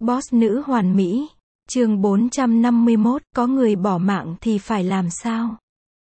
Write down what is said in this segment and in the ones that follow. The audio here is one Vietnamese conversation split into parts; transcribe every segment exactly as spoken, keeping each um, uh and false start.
Boss nữ hoàn mỹ. Chương bốn trăm năm mươi mốt, có người bỏ mạng thì phải làm sao?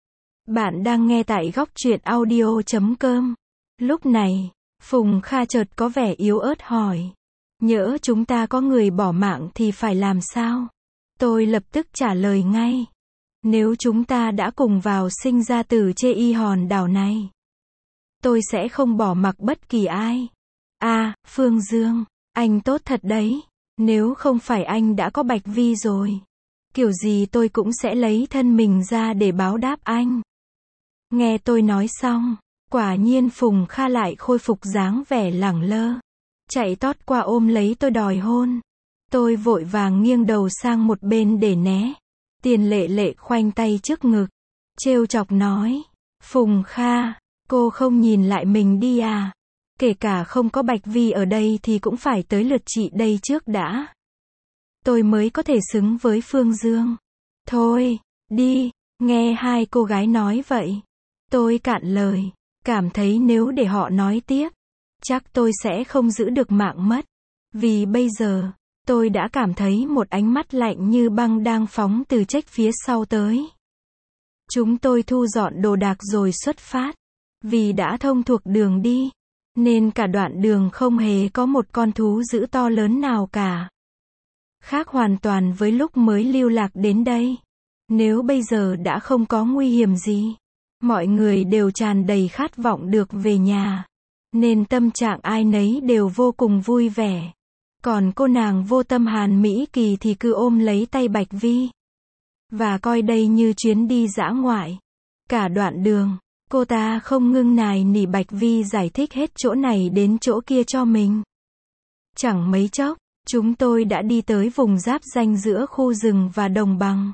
Bạn đang nghe tại góc truyện audio chấm com. Lúc này, Phùng Kha chợt có vẻ yếu ớt hỏi. Nhỡ chúng ta có người bỏ mạng thì phải làm sao? Tôi lập tức trả lời ngay. Nếu chúng ta đã cùng vào sinh ra từ chê y hòn đảo này, tôi sẽ không bỏ mặc bất kỳ ai. À, Phương Dương, anh tốt thật đấy. Nếu không phải anh đã có Bạch Vi rồi, kiểu gì tôi cũng sẽ lấy thân mình ra để báo đáp anh. Nghe tôi nói xong, quả nhiên Phùng Kha lại khôi phục dáng vẻ lẳng lơ, chạy tót qua ôm lấy tôi đòi hôn. Tôi vội vàng nghiêng đầu sang một bên để né. Tiền Lệ Lệ khoanh tay trước ngực, trêu chọc nói, Phùng Kha, cô không nhìn lại mình đi à? Kể cả không có Bạch Vi ở đây thì cũng phải tới lượt chị đây trước đã. Tôi mới có thể xứng với Phương Dương. Thôi, đi, nghe hai cô gái nói vậy. Tôi cạn lời, cảm thấy nếu để họ nói tiếp, chắc tôi sẽ không giữ được mạng mất. Vì bây giờ, tôi đã cảm thấy một ánh mắt lạnh như băng đang phóng từ trách phía sau tới. Chúng tôi thu dọn đồ đạc rồi xuất phát. Vì đã thông thuộc đường đi, nên cả đoạn đường không hề có một con thú dữ to lớn nào cả. Khác hoàn toàn với lúc mới lưu lạc đến đây. Nếu bây giờ đã không có nguy hiểm gì, mọi người đều tràn đầy khát vọng được về nhà, nên tâm trạng ai nấy đều vô cùng vui vẻ. Còn cô nàng vô tâm Hàn Mỹ Kỳ thì cứ ôm lấy tay Bạch Vi, và coi đây như chuyến đi dã ngoại. Cả đoạn đường, cô ta không ngưng nài nỉ Bạch Vi giải thích hết chỗ này đến chỗ kia cho mình. Chẳng mấy chốc, chúng tôi đã đi tới vùng giáp ranh giữa khu rừng và đồng bằng.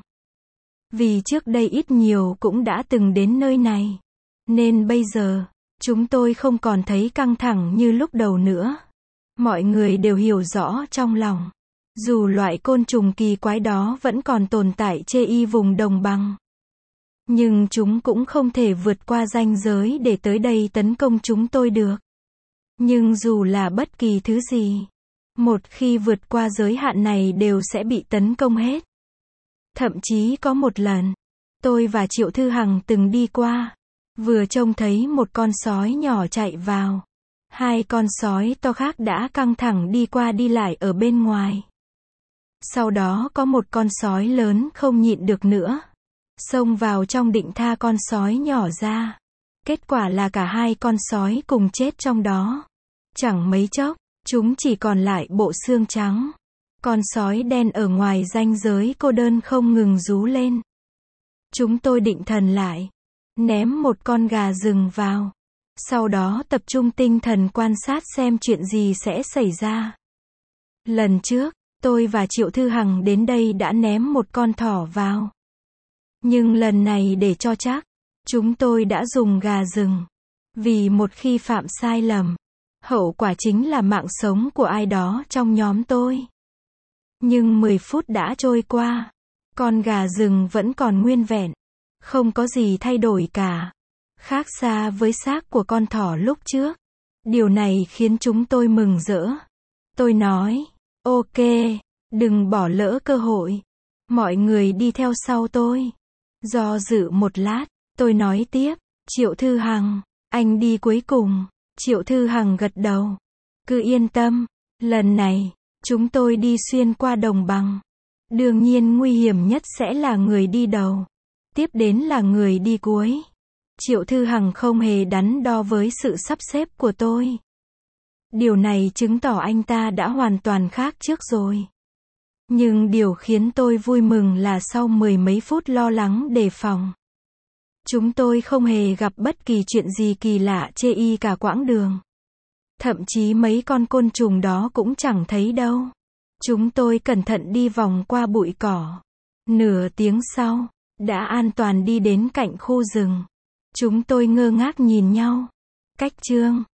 Vì trước đây ít nhiều cũng đã từng đến nơi này, nên bây giờ, chúng tôi không còn thấy căng thẳng như lúc đầu nữa. Mọi người đều hiểu rõ trong lòng, dù loại côn trùng kỳ quái đó vẫn còn tồn tại chê y vùng đồng bằng, nhưng chúng cũng không thể vượt qua ranh giới để tới đây tấn công chúng tôi được. Nhưng dù là bất kỳ thứ gì, một khi vượt qua giới hạn này đều sẽ bị tấn công hết. Thậm chí có một lần, tôi và Triệu Thư Hằng từng đi qua, vừa trông thấy một con sói nhỏ chạy vào. Hai con sói to khác đã căng thẳng đi qua đi lại ở bên ngoài. Sau đó có một con sói lớn không nhịn được nữa, xông vào trong định tha con sói nhỏ ra. Kết quả là cả hai con sói cùng chết trong đó. Chẳng mấy chốc, chúng chỉ còn lại bộ xương trắng. Con sói đen ở ngoài ranh giới cô đơn không ngừng rú lên. Chúng tôi định thần lại, ném một con gà rừng vào. Sau đó tập trung tinh thần quan sát xem chuyện gì sẽ xảy ra. Lần trước, tôi và Triệu Thư Hằng đến đây đã ném một con thỏ vào. Nhưng lần này để cho chắc, chúng tôi đã dùng gà rừng. Vì một khi phạm sai lầm, hậu quả chính là mạng sống của ai đó trong nhóm tôi. Nhưng mười phút đã trôi qua, con gà rừng vẫn còn nguyên vẹn, không có gì thay đổi cả. Khác xa với xác của con thỏ lúc trước. Điều này khiến chúng tôi mừng rỡ. Tôi nói, ok, đừng bỏ lỡ cơ hội. Mọi người đi theo sau tôi. Do dự một lát, tôi nói tiếp, Triệu Thư Hằng, anh đi cuối cùng. Triệu Thư Hằng gật đầu. Cứ yên tâm, lần này, chúng tôi đi xuyên qua đồng bằng. Đương nhiên nguy hiểm nhất sẽ là người đi đầu. Tiếp đến là người đi cuối. Triệu Thư Hằng không hề đắn đo với sự sắp xếp của tôi. Điều này chứng tỏ anh ta đã hoàn toàn khác trước rồi. Nhưng điều khiến tôi vui mừng là sau mười mấy phút lo lắng đề phòng, chúng tôi không hề gặp bất kỳ chuyện gì kỳ lạ chê y cả quãng đường. Thậm chí mấy con côn trùng đó cũng chẳng thấy đâu. Chúng tôi cẩn thận đi vòng qua bụi cỏ. Nửa tiếng sau, đã an toàn đi đến cạnh khu rừng. Chúng tôi ngơ ngác nhìn nhau. Cách chương